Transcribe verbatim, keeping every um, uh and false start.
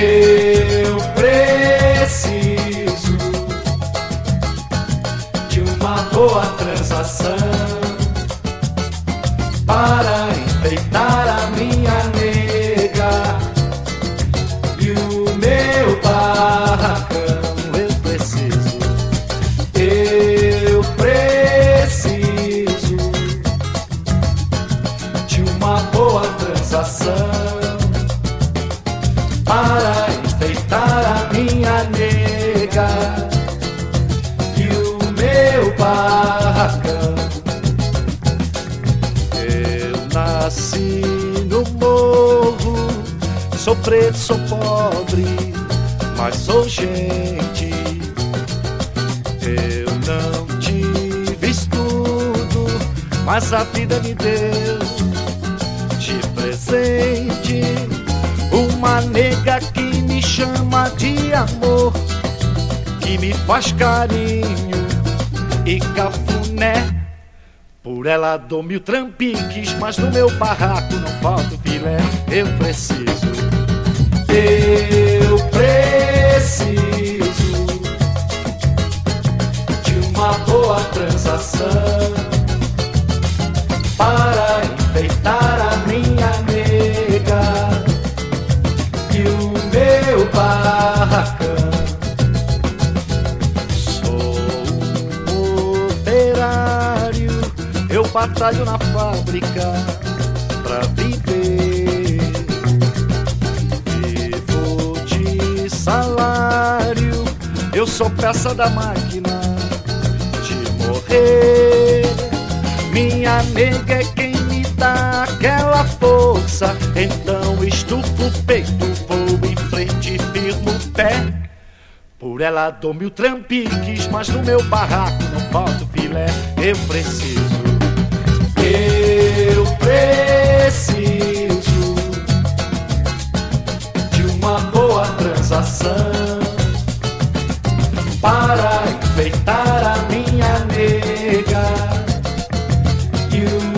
Eu preciso de uma boa transação para enfeitar a minha nega e o meu barracão. Eu preciso, eu preciso de uma boa transação para enfeitar a minha nega e o meu barracão. Eu nasci no morro, sou preto, sou pobre, mas sou gente. Eu não tive estudo, mas a vida me deu de presente uma nega que me chama de amor, que me faz carinho e cafuné. Por ela dou mil trampiques, mas no meu barraco não falta o filé. Eu preciso, eu preciso de uma boa transação para enfeitar a minha nega e o meu barracão. Sou um operário, eu batalho na fábrica pra viver. Vivo de salário, eu sou peça da máquina de morrer. Minha nega é quem me dá aquela força, então estufo o peito, vou em frente e firmo o pé. Por ela dou mil trampiques, mas no meu barraco não falta o filé. Eu preciso, eu preciso de uma boa transação para enfeitar a minha nega e o